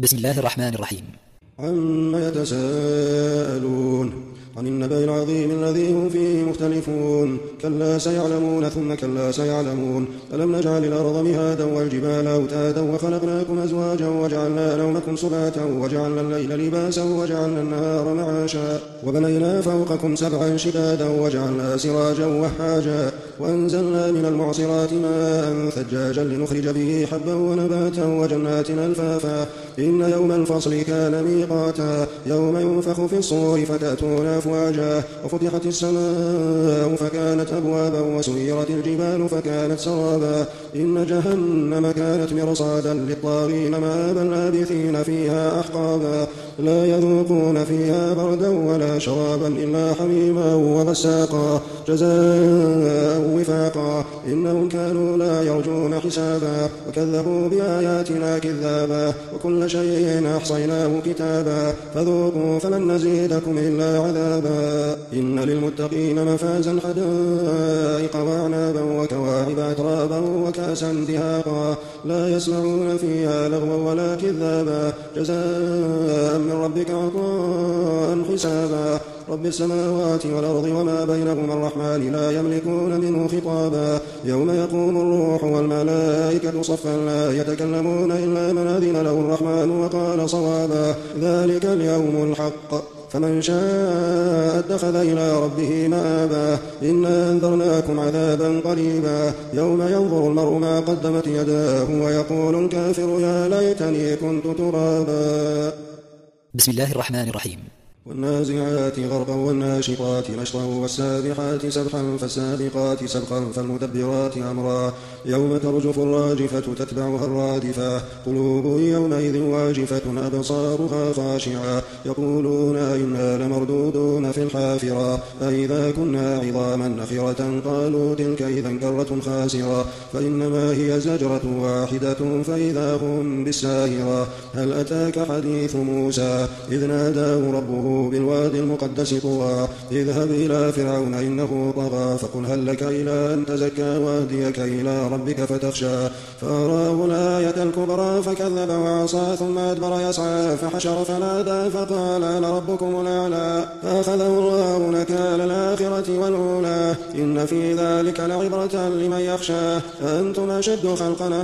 بسم الله الرحمن الرحيم. عما يتساءلون عن النبأ العظيم الذي هم فيه مختلفون كلا سيعلمون ثم كلا سيعلمون ألم نجعل الأرض مهادا والجبال أوتادا وخلقناكم أزواجا وجعلنا نومكم سباتا وجعلنا الليل لباسا وجعلنا النهار معاشا وبنينا فوقكم سبعا شدادا وجعلنا سراجا وهاجا وأنزلنا من المعصرات ماء ثجاجا لنخرج به حبا ونباتا وجنات ألفافا إن يوم الفصل كان ميقاتا يوم ينفخ في الصور فتأتون أفواجا وفتحت السماء فكانت أبوابا وسيرت الجبال فكانت سرابا إن جهنم كانت مرصادا للطاغين مآبا لابثين فيها أحقابا لا يذوقون فيها بردا ولا شرابا إلا حميما وغساقا جزاء وفاقا إنهم كانوا لا يرجون حسابا وكذبوا بآياتنا كذابا وكل شيء أحصيناه كتابا فذوقوا فلن نزيدكم إلا عذابا إن للمتقين مفازا حدائق وأعنابا وكواعب أترابا وكأسا دهاقا لا يسمعون فيها لغوا ولا كذابا جزاء من ربك عطاء حسابا رب السماوات والأرض وما بينهما الرحمن لا يملكون منه خطابا يوم يقوم الروح والملائكة صفا لا يتكلمون إلا من أذن له الرحمن وقال صوابا ذلك اليوم الحق فمن شاء اتخذ إلى ربه مآبا إنا أنذرناكم عذابا قريبا يوم ينظر المرء ما قدمت يداه ويقول الكافر يا ليتني كنت ترابا. بسم الله الرحمن الرحيم. والنازعات غرقا والناشطات نشطا والسابحات سبحا فالسابقات سبقا فالمدبرات أمرا يوم ترجف الراجفة تتبعها الرادفة قلوب يومئذ واجفة أبصارها خاشعة يقولون إنا لمردودون في الحافرة أئذا كنا عظاما نخرة قالوا تلك إذا كرة خاسرة فإنما هي زجرة واحدة فإذا هم بالساهرة هل أتاك حديث موسى إذ ناداه ربه بالوادي المقدس طوى اذهب إلى فرعون إنه طغى فقل هل لك إلى أن تزكى واهديك إلى ربك فتخشى فأراه الآية الكبرى فكذب وعصى ثم أدبر يسعى فحشر فنادى فقال أنا ربكم الأعلى فأخذه الله نكال الآخرة والأولى إن في ذلك لعبرة لمن يخشى أنتم أشد خلقا أم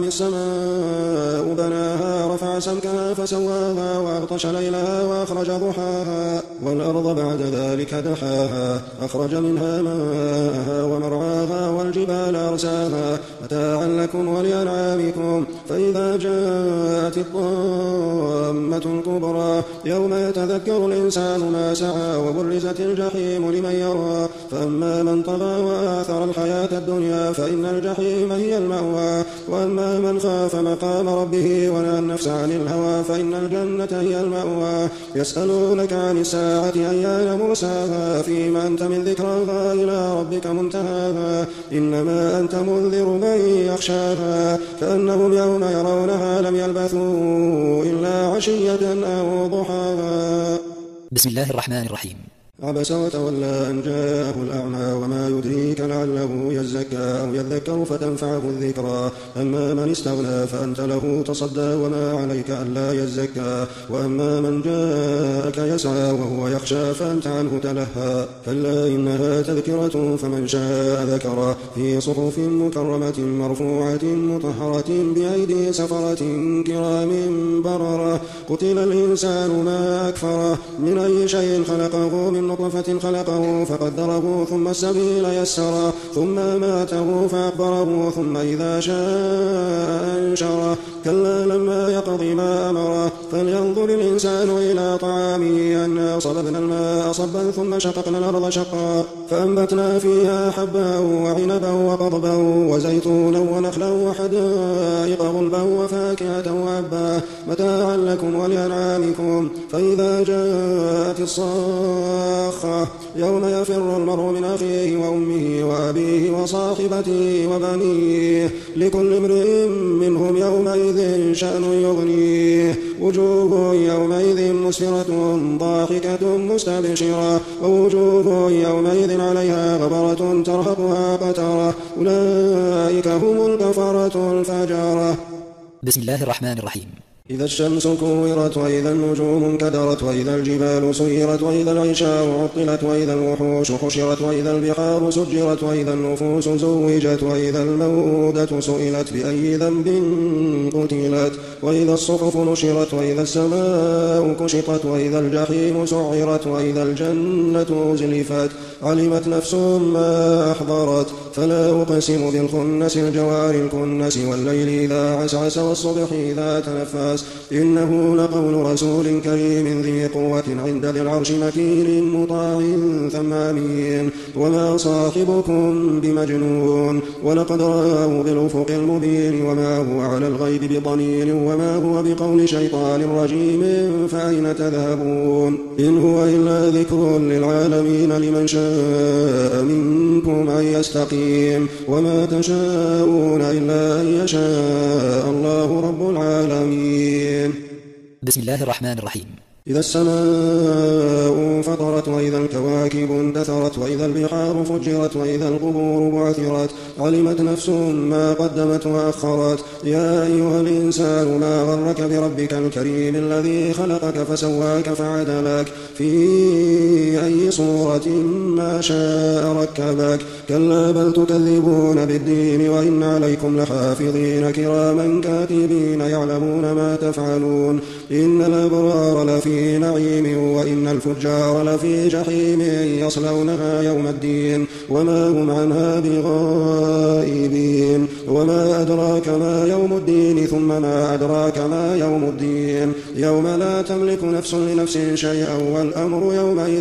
السماء بناها رفع سمكها فسواها وأغطش ليلها وأخرج ضحاها والأرض بعد ذلك دحاها أخرج منها ماءها ومرعاها والجبال أرساها متاعا لكم ولأنعامكم فإذا جاءت الطامة الكبرى يوم يتذكر الإنسان ما سعى وبرزت الجحيم لمن يرى فأما من طغى وآثر الحياة الدنيا فإن الجحيم هي المأوى وأما من خاف مقام ربه ونهى النفس عن الهوى فإن الجنة هي المأوى يسألونك عن الساعة أيان مرساها فيما أنت من ذكرها إلى ربك منتهاها إنما أنت منذر من يخشاها كأنهم يوم يرونها لم يلبثوا إلا عشية أو ضحاها. بسم الله الرحمن الرحيم. عبس وتولى أن جاءه الأعمى وما يدريك لعله يزكى أو يذكر فتنفعه الذكرى أما من استغنى فأنت له تصدى وما عليك ألا يزكى وأما من جاءك يسعى وهو يخشى فأنت عنه تلهى كلا إنها تذكرة فمن شاء ذكر في صحف مكرمة مرفوعة مطهرة بأيدي سفرة كرام بررة قتل الإنسان ما أكفره من أي شيء خلقه من نطفة خلقه فقدره ثم السبيل يسره ثم أماته فأقبره ثم إذا شاء أنشره كلا لما يقض ما أمره فلينظر الإنسان إلى طعامه أنا صببنا الماء صبا ثم شققنا الأرض شقا فأنبتنا فيها حبا وعنبا وقضبا وزيتونا ونخلا وحدائق غلبا وفاكهة وأبا متاعا لكم ولأنعامكم فإذا جاءت الصاخة يوم يفر المرء من أخيه وأمه وأبيه وصاحبته وبنيه لكل امرئ منهم يومئذ شأن يغنيه وجوه يومئذ مسفرة ضاحكة مستبشرة ووجوه يومئذ عليها غبرة ترهقها قترة أولئك هم الكفرة الفجرة. بسم الله الرحمن الرحيم. إذا الشمس كورت وإذا النجوم انكدرت وإذا الجبال سيرت وإذا العشار عطلت وإذا الوحوش حشرت وإذا البحار سجرت وإذا النفوس زوجت وإذا الموءودة سئلت بأي ذنب قتلت وإذا الصحف نشرت وإذا السماء كشطت وإذا الجحيم سعرت وإذا الجنة أزلفت علمت نفس ما أحضرت فلا أقسم بالخنس الجوار الكنس والليل إذا عسعس والصبح إذا تنفس إنه لقول رسول كريم ذي قوة عند ذي العرش مكين مطاع ثم أمين وما صاحبكم بمجنون ولقد رآه بالأفق المبين وما هو على الغيب بضنين وما هو بقول شيطان رجيم فأين تذهبون إن هو إلا ذكر للعالمين لمن شاء منكم أن يستقيم وما تشاءون إلا أن يشاء الله رب العالمين. بسم الله الرحمن الرحيم. إذا السماء انفطرت وإذا الكواكب اندثرت وإذا البحار فجرت وإذا القبور بعثرت علمت نفس ما قدمت وأخرت يا أيها الإنسان ما غرك بربك الكريم الذي خلقك فسواك فعدلك في أي صورة ما شاء ركبك كلا بل تكذبون بالدين وإن عليكم لحافظين كراما كاتبين يعلمون ما تفعلون إن الأبرار لفي نعيم وإن الفجار لفي جحيم يصلونها يوم الدين وما هم عنها بغائبين وما أدراك ما يوم الدين ثم ما أدراك ما يوم الدين يوم لا تملك نفس لنفس شيئا والأمر يومئذ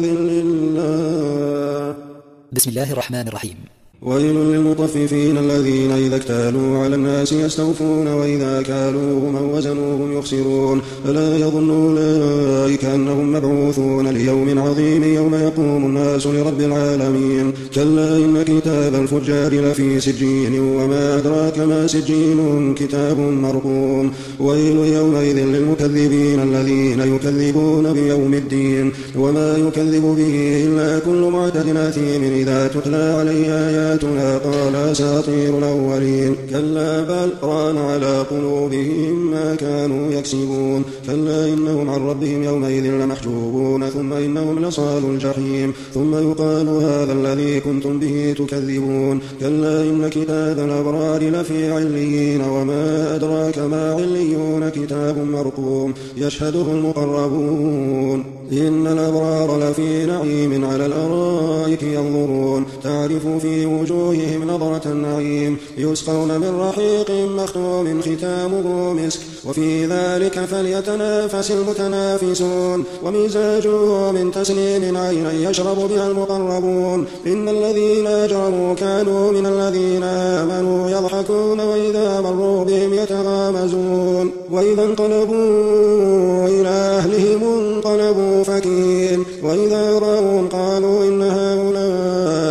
لله. بسم الله الرحمن الرحيم. ويل للمطففين الذين إذا اكتالوا على الناس يستوفون وإذا كالوهم أو وزنوهم يخسرون ألا يظن أولئك أنهم مبعوثون ليوم عظيم يوم يقوم الناس لرب العالمين كلا إن كتاب الفجار لفي سجين وما أدراك ما سجين كتاب مرقوم ويل يومئذ للمكذبين الذين يكذبون بيوم الدين وما يكذب به إلا كل معتد أثيم إذا تتلى عليه آياتنا قال أساطير الأولين كلا بل ران على قلوبهم ما كانوا يكسبون كلا إنهم عن ربهم يومئذ لمحجوبون ثم إنهم لصال الجحيم ثم يقال هذا الذي كنتم به تكذبون كلا إن كتاب الأبرار لفي عليين وما أدراك ما عليون كتاب مرقوم يشهده المقربون إن الأبرار لفي نعيم على الأرائك ينظرون تعرف في وجوههم نظرة النعيم يسقون من رحيق مختوم ختامه مسك وفي ذلك فليتنافس المتنافسون ومزاجه من تسنيم عينا يشرب بها المقربون إن الذين أجرموا كانوا من الذين آمنوا يضحكون وإذا مروا بهم يتغامزون وإذا انقلبوا إلى أهلهم انقلبوا فكين وإذا رأوا قالوا إن هؤلاء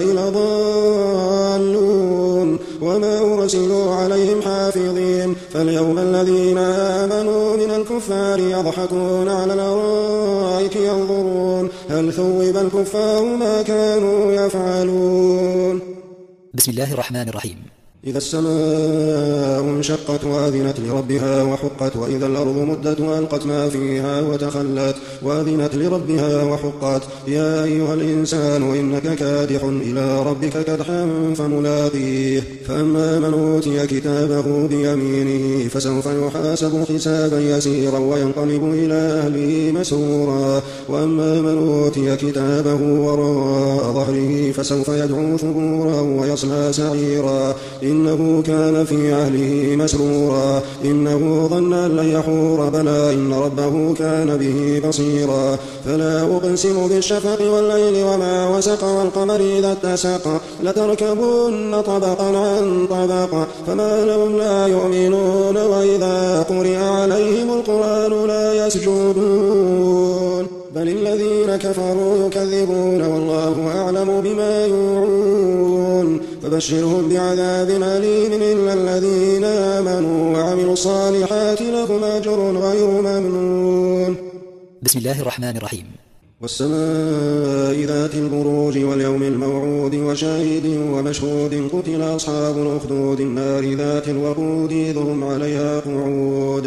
لضالون وما أرسلوا عليهم حافظين فاليوم الذين آمنوا من الكفار يضحكون على الأرائك ينظرون هل ثوب الكفار ما كانوا يفعلون. بسم الله الرحمن الرحيم. إذا السماء انشقت وأذنت لربها وحقت وإذا الأرض مدت وألقت ما فيها وتخلت وأذنت لربها وحقت يا أيها الإنسان إنك كادح إلى ربك كدحا فملاقيه فأما من أوتي كتابه بيمينه فسوف يحاسب حسابا يسيرا وينقلب إلى أهله مسرورا وأما من أوتي كتابه وراء ظهره فسوف يدعو ثبورا ويصلى سعيرا إنه كان في أهله مسرورا إنه ظن أن لن يحور بلى إن ربه كان به بصيرا فلا أقسم بالشفق والليل وما وسق والقمر إذا اتسق لتركبن طبقا عن طبق فما لهم لا يؤمنون وإذا قرئ عليهم القرآن لا يسجدون بل الذين كفروا يكذبون والله أعلم بما يوعون فبشرهم بعذاب أليم إلا الذين آمنوا وعملوا الصالحات لهم أجر غير ممنون. بسم الله الرحمن الرحيم. والسماء ذات البروج واليوم الموعود وشاهد ومشهود قتل أصحاب الأخدود النار ذات الوقود إذ هم عليها قعود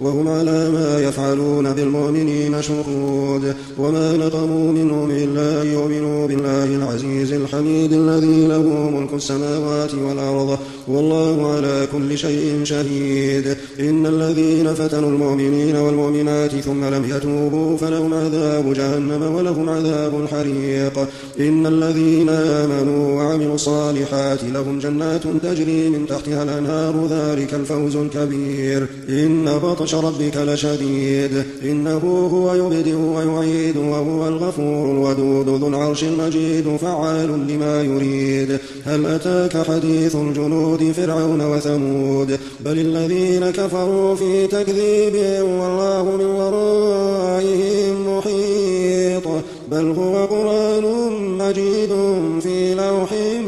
وهم على ما يفعلون بالمؤمنين شهود وما نقموا منهم إلا أن يؤمنوا بالله العزيز الحميد الذي له ملك السماوات والأرض والله على كل شيء شهيد. إن الذين فتنوا المؤمنين والمؤمنات ثم لم يتوبوا فلهم عذاب جهنم ولهم عذاب الحريق. إن الذين آمنوا وعملوا الصالحات لهم جنات تجري من تحتها الأنهار ذلك الفوز الكبير. إن بطش ربك لشديد إنه هو يبدئ ويعيد وهو الغفور الودود ذو العرش المجيد فعال لما يريد. هل أتاك حديث الجنود فرعون وثمود بل الذين كفروا في تكذيب والله من ورائهم محيط بل هو قرآن مجيد في لوح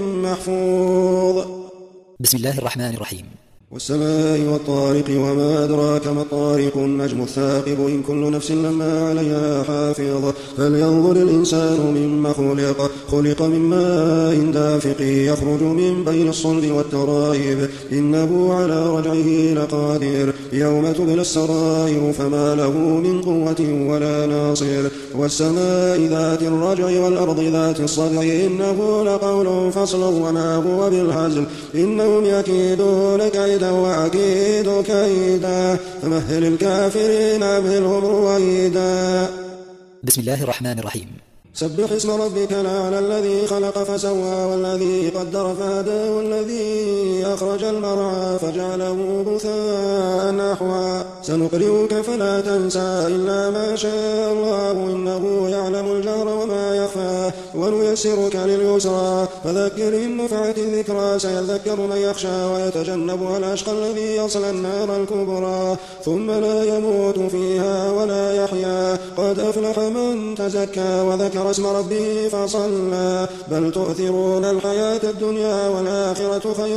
محفوظ. بسم الله الرحمن الرحيم. والسماء والطارق وما أدراك ما الطارق النجم الثاقب إن كل نفس لما عليها حافظ. فلينظر الإنسان مما خلق من ماء دافق يخرج من بين الصلب والترائب إنه على رجعه لقادر يوم تبلى السرائر فما له من قوة ولا ناصر. والسماء ذات الرجع والأرض ذات الصدع إنه لقول فصل وما هو بالهزل إنهم يكيدون كيدا وأكيد كيدا فمهل الكافرين أمهلهم رويدا. بسم الله الرحمن الرحيم. سبح اسم ربك الأعلى الذي خلق فسوى والذي قدر فهدى والذي أخرج المرعى فجعله غثاء أحوى. سنقرئك فلا تنسى إلا ما شاء الله إنه يعلم الجهر وما يخفى ونيسرك لليسرى فذكر إن نفعت الذكرى سيذكر من يخشى ويتجنبها الأشقى الذي يصلى النار الكبرى ثم لا يموت فيها ولا يحيا. قد أفلح من تزكى وذكر اسم ربه فصلى بل تؤثرون الحياة الدنيا والآخرة خير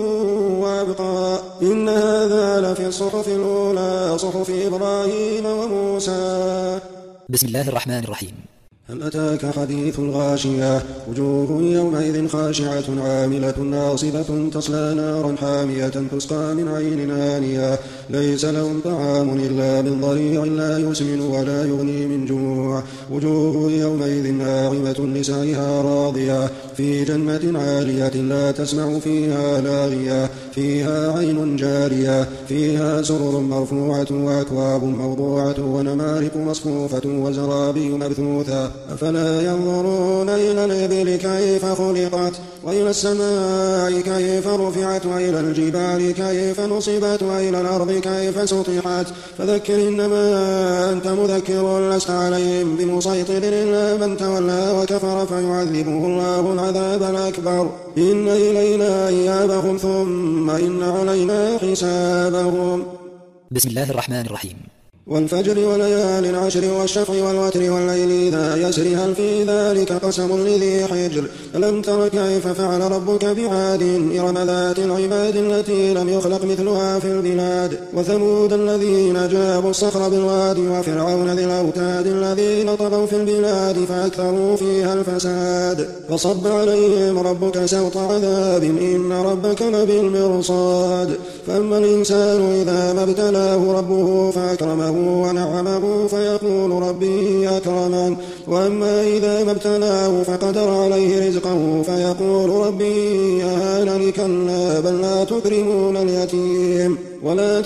وأبقى. إن هذا لفي الصحف الأولى صحف إبراهيم وموسى. بسم الله الرحمن الرحيم. هل أتاك حديث الغاشية وجوه يومئذ خاشعة عاملة ناصبة تصلى نارا حامية تسقى من عين آنية ليس لهم طعام إلا من ضريع لا يسمن ولا يغني من جوع. وجوه يومئذ ناعمة لسعيها راضية في جنة عالية لا تسمع فيها لاغية فيها عين جارية فيها سرر مرفوعة وأكواب موضوعة ونمارق مصفوفة وزرابي مبثوثة. أفلا ينظرون إلى الإبل كيف خلقت وإلى السماء كيف رفعت وإلى الجبال كيف نصبت وإلى الأرض كيف سطحت. فذكر إنما أنت مذكر لست عليهم بمسيطر إلا من تولى وكفر فيعذبه الله العذاب الأكبر. إن إلينا إيابهم ثم إن علينا حسابهم. بسم الله الرحمن الرحيم. والفجر وليال عشر والشفع والوتر والليل إذا يسر هل في ذلك قسم لذي حجر. ألم تر كيف فعل ربك بعاد إرم ذات العباد التي لم يخلق مثلها في البلاد. وثمود الذين جابوا الصخر بالواد وفرعون ذي الأوتاد الذين طغوا في البلاد فأكثروا فيها الفساد. فصب عليهم ربك سوط عذاب إن ربك لبالمرصاد. فأما الإنسان إذا ما ابتلاه ربه فأكرمه ونعمه فيقول ربي أكرمن. وأما إذا ما ابتلاه فقدر عليه رزقه فيقول ربي أهانن. كلا بل لا تكرمون اليتيم ولا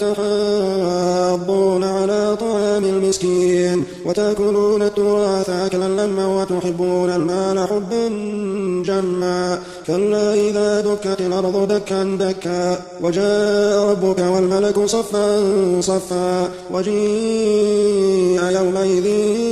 تحاضون على طعام المسكين وتأكلون التراث أكلا لما وتحبون المال حبا جما. كلا إذا دكت الأرض دكا دكا وجاء ربك والملك صفا صفا وجيء يومئذ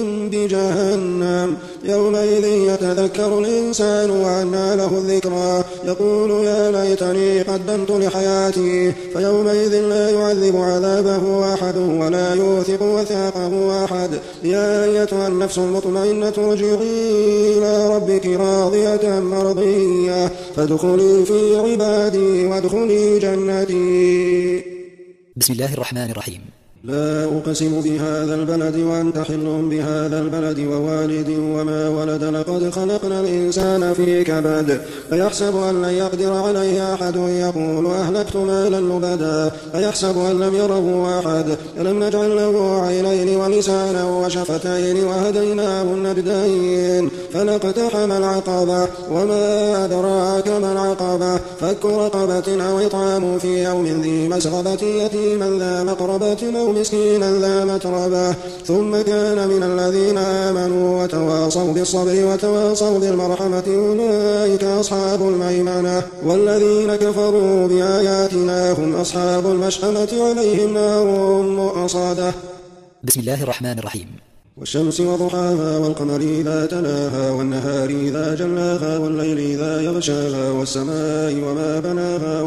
بجهنم يومئذ يتذكر الإنسان وأنى له الذكرى يقول يا ليتني قدمت لحياتي. فيومئذ لا يعذب عذابه أحد ولا يوثق وثاقه أحد. يا أيتها النفس المطمئنة ارجعي إلى ربك راضية مرضية فادخلي في عبادي وادخلي جنتي. بسم الله الرحمن الرحيم. لا أقسم بهذا البلد وأنت حل بهذا البلد ووالد وما ولد لقد خلقنا الإنسان في كبد أيحسب أن لن يقدر عليه أحد يقول أهلكت مالا لبدا أيحسب أن لم يره أحد ألم نجعل له عينين ولسانا وشفتين وهديناه النجدين فلاقتحم العقبة وما أدراك ما العقبة فك رقبة أو إطعام في يوم ذي مسغبة يتيما ذا مقربة أو مسكينا ذا متربة ثم كان من الذين آمنوا وتواصوا بالصبر وتواصوا بالمرحمة أولئك أصحاب الميمنة والذين كفروا بآياتنا هم أصحاب المشأمة عليهم نار مؤصدة. بسم الله الرحمن الرحيم. والشمس وضحاها والقمر إذا تلاها والنهار إذا جلاها والليل إذا يغشاها والسماء وما بناها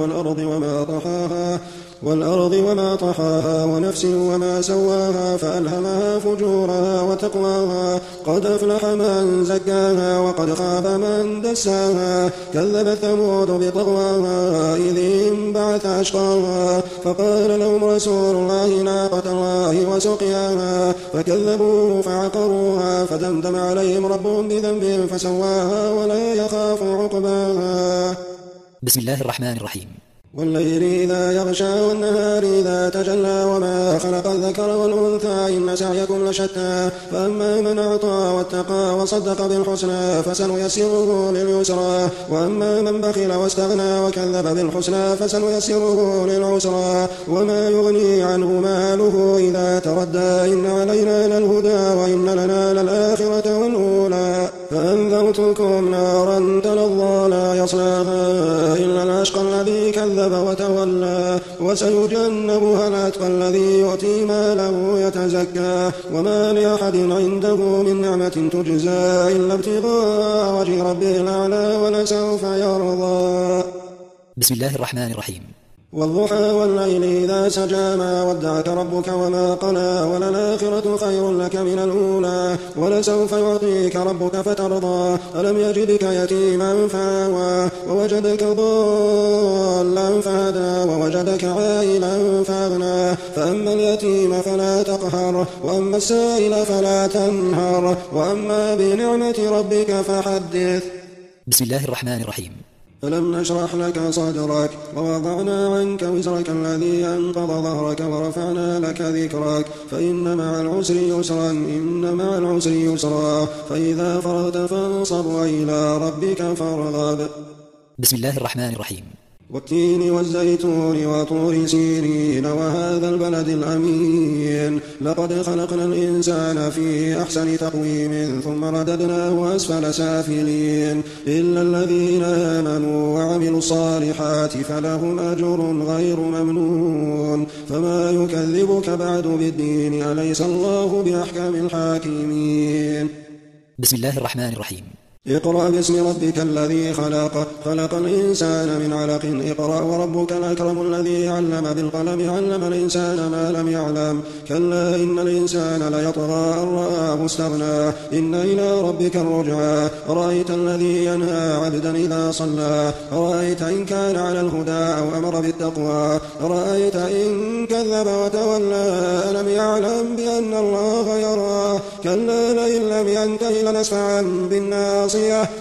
والأرض وما طحاها ونفس وما سواها فألهمها فجورها وتقواها قد أفلح من زكاها وقد خاب من دساها كذبت ثمود بطغواها إذ انبعث أشقاها فقال لهم رسول الله ناقة الله وسقياها فكذبوه فعقروها فدمدم عليهم ربهم بذنبهم فسواها ولا يخاف عقباها. بسم الله الرحمن الرحيم. والليل إذا يغشى والنهار إذا تجلى وما خلق الذكر والأنثى إن سعيكم لشتى فأما من أعطى واتقى وصدق بالحسنى فسنيسره لليسرى وأما من بخل واستغنى وكذب بالحسنى فسنيسره للعسرى وما يغني عنه ماله إذا تردى إن علينا للهدى وإن لنا للآخرة والأولى فأنذرتكم نارا تلظى لا يصلاها إلا الأشقى الذي كذب وتولى وسيجنبها الأتقى الذي يؤتي ماله يتزكى وما لأحد عنده من نعمة تجزى إلا ابتغاء وجه ربه الأعلى ولسوف يرضى. بسم الله الرحمن الرحيم. والضحى والليل إذا سجى ما ودعك ربك وما قلى وللآخرة خير لك من الأولى ولسوف يعطيك ربك فترضى ألم يجدك يتيما فآوى ووجدك ضالا فهدى ووجدك عائلا فأغنى فأما اليتيم فلا تقهر وأما السائل فلا تنهر وأما بنعمة ربك فحدث. بسم الله الرحمن الرحيم. ألم نشرح لك صدرك ووضعنا عنك وزرك الذي أنقض ظهرك ورفعنا لك ذكرك فإن مع العسر يسرا إن مع العسر يسرا فإذا فرغت فانصب وإلى ربك فارغب. بسم الله الرحمن الرحيم. والتين والزيتون وطور سينين وهذا البلد الأمين لقد خلقنا الإنسان في أحسن تقويم ثم رددناه أسفل سافلين إلا الذين آمنوا وعملوا الصالحات فلهم أجر غير ممنون فما يكذبك بعد بالدين أليس الله بأحكم الحاكمين. بسم الله الرحمن الرحيم. اقرأ باسم ربك الذي خلق الإنسان من علق اقرأ وربك الأكرم الذي علم بالقلم علم الإنسان ما لم يعلم كلا إن الإنسان ليطغى أن رآه استغنى إن إلى ربك الرجعى أرأيت الذي ينهى عبدا إذا صلى أرأيت إن كان على الهدى أو أمر بالتقوى أرأيت إن كذب وتولى ألم يعلم بأن الله يرى كلا لئن لم ينته لنسفعا بالناصية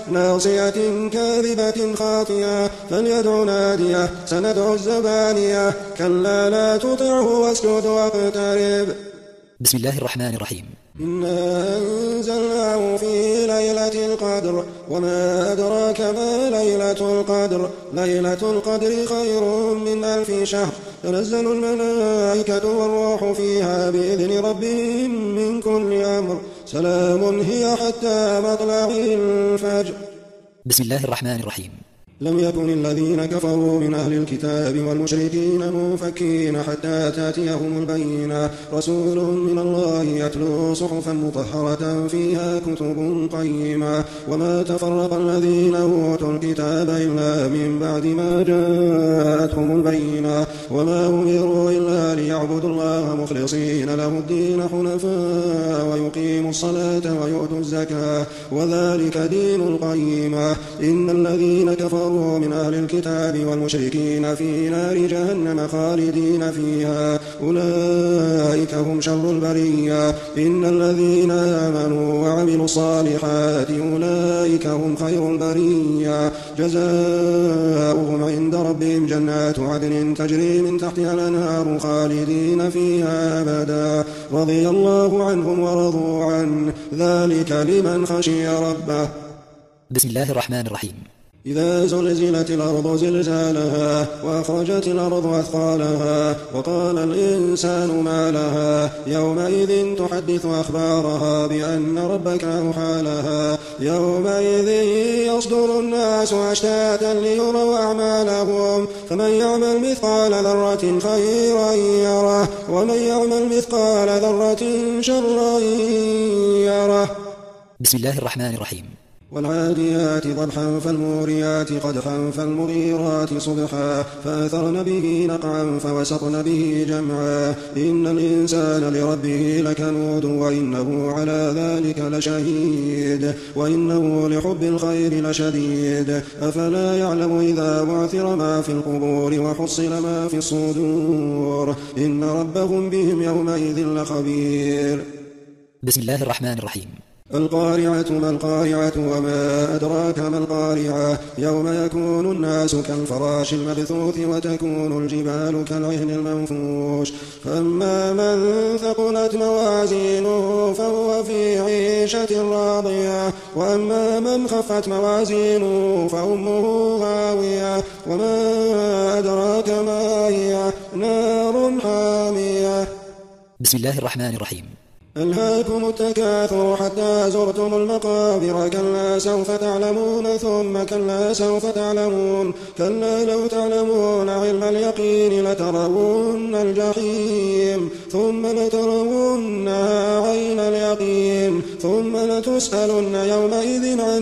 ناصية كاذبة خاطئة فليدع ناديه سندع الزبانية كلا لا تطعه واسجد واقترب. بسم الله الرحمن الرحيم. إنا أنزلناه في ليلة القدر وما أدراك ما ليلة القدر ليلة القدر خير من 1000 شهر تنزل الملائكة والروح فيها بإذن ربهم من كل أمر سلام هي حتى مطلع الفجر. بسم الله الرحمن الرحيم. لم يكن الذين كفروا من أهل الكتاب والمشركين منفكين حتى تأتيهم البينة رسول من الله يتلو صحفا مطهرة فيها كتب قيمة وما تفرق الذين أوتوا الكتاب إلا من بعد ما جاءتهم البينة وما أمروا إلا ليعبدوا الله مخلصين له الدين حنفاء ويقيموا الصلاة ويؤتوا الزكاة وذلك دين القيمة إن الذين كفروا كفروا من أهل الكتاب والمشركين في نار جهنم خالدين فيها أولئك هم شر البرية إن الذين آمنوا وعملوا الصالحات أولئك هم خير البرية جزاؤهم عند ربهم جنات عدن تجري من تحتها الأنهار خالدين فيها أبدا رضي الله عنهم ورضوا عنه ذلك لمن خشي ربه. بسم الله الرحمن الرحيم. إذا زلزلت الأرض زلزالها وأخرجت الأرض أثقالها وقال الإنسان ما لها يومئذ تحدث أخبارها بأن ربك أوحى لها يومئذ يصدر الناس أشتاتا ليروا أعمالهم فمن يعمل مثقال ذرة خيرا يره ومن يعمل مثقال ذرة شرا يره. بسم الله الرحمن الرحيم. والعاديات ضبحا فالموريات قدحا فالمغيرات صبحا فأثرن به نقعا فوسطن به جمعا إن الإنسان لربه لكنود وإنه على ذلك لشهيد وإنه لحب الخير لشديد أفلا يعلم إذا بعثر ما في القبور وحصل ما في الصدور إن ربهم بهم يومئذ لخبير. بسم الله الرحمن الرحيم. القارعة ما القارعة وما أدراك ما القارعة يوم يكون الناس كالفراش المبثوث وتكون الجبال كالعهن المنفوش فأما من ثقلت موازينه فهو في عيشة راضية وأما من خفت موازينه فأمه هاوية وما أدراك ما هي نار حامية. بسم الله الرحمن الرحيم. ألهاكم التكاثر حتى زرتم المقابر كلا سوف تعلمون ثم كلا سوف تعلمون كلا لو تعلمون علم اليقين لترون الجحيم ثم لترونها عين اليقين ثم لتسألن يومئذ عن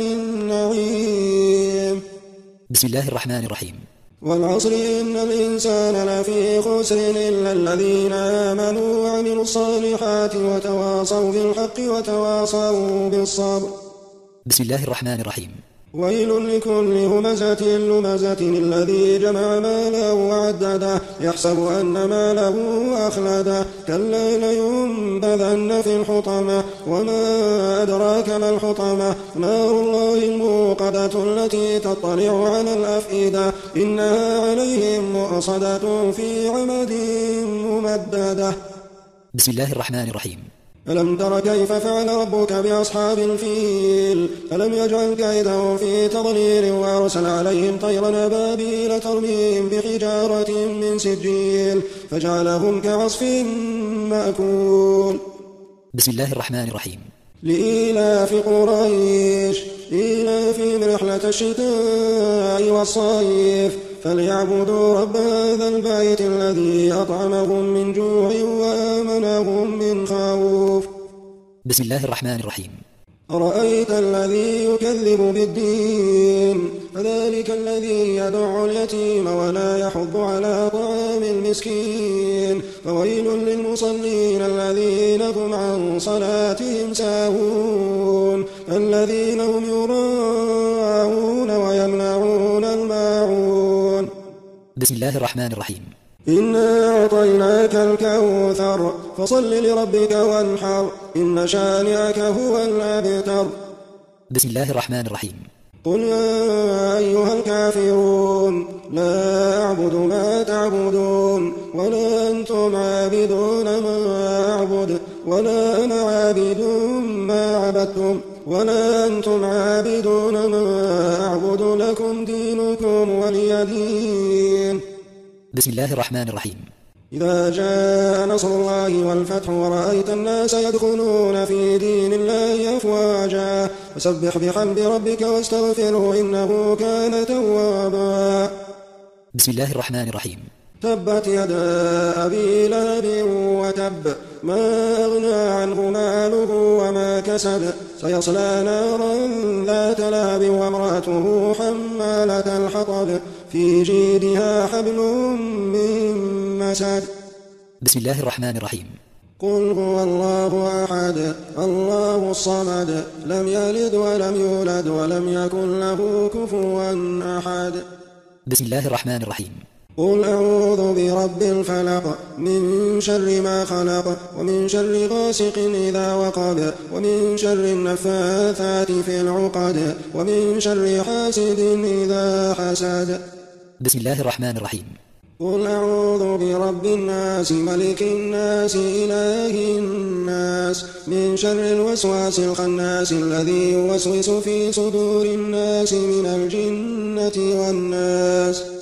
النعيم. بسم الله الرحمن الرحيم. والعصر إن الإنسان لفي خسر إلا الذين آمنوا وعملوا الصالحات وتواصوا بالحق وتواصوا بالصبر. بسم الله الرحمن الرحيم. ويل لكل همزة لمزة الذي جمع ماله وعدده يحسب أن ماله أخلده كلا لينبذن في الحطمة وما أدراك ما الحطمة نار الله الموقدة التي تطلع على الأفئدة إنها عليهم مؤصدة في عمد ممددة. بسم الله الرحمن الرحيم. ألم تر كيف فعل ربك بأصحاب الفيل ألم يجعل كيدهم في تضليل وأرسل عليهم طيرا أبابيل ترميهم بحجارة من سجيل فجعلهم كعصف مأكول. بسم الله الرحمن الرحيم. لإيلاف قريش إيلافهم رحلة الشتاء والصيف فليعبدوا رب هذا البيت الذي أطعمهم من جوع وآمنهم من خوف. بسم الله الرحمن الرحيم. أرأيت الذي يكذب بالدين فذلك الذي يدع اليتيم ولا يحض على طعام المسكين فويل للمصلين الذين هم عن صلاتهم ساهون الذين هم يراءون ويمنعون الماعون. بسم الله الرحمن الرحيم. إنا أعطيناك الكوثر فصل لربك وانحر إن شانئك هو الأبتر. بسم الله الرحمن الرحيم. قل يا أيها الكافرون لا أعبد ما تعبدون ولا أنتم عابدون ما أعبد ولا أنا عابد ما عبدتم ولا أنتم عابدون ما أعبد لكم دينكم ولي دين. بسم الله الرحمن الرحيم. إذا جاء نصر الله والفتح ورأيت الناس يدخلون في دين الله أفواجا فسبح بحمد ربك واستغفره إنه كان توابا. بسم الله الرحمن الرحيم. تبت يدا أبي لهب وتب ما أغنى عنه ماله وما كسب سيصلى نارا ذات لهب وامرأته حمالة الحطب في جيدها حبل من مسد. بسم الله الرحمن الرحيم. قل هو الله أحد الله الصمد لم يلد ولم يولد ولم يكن له كفوا أحد. بسم الله الرحمن الرحيم. قل أعوذ برب الفلق من شر ما خلق ومن شر غاسق إذا وقب ومن شر النفاثات في العقد ومن شر حاسد إذا حسد. بسم الله الرحمن الرحيم. قل أعوذ برب الناس ملك الناس إله الناس من شر الوسواس الخناس الذي يوسوس في صدور الناس من الجنة والناس.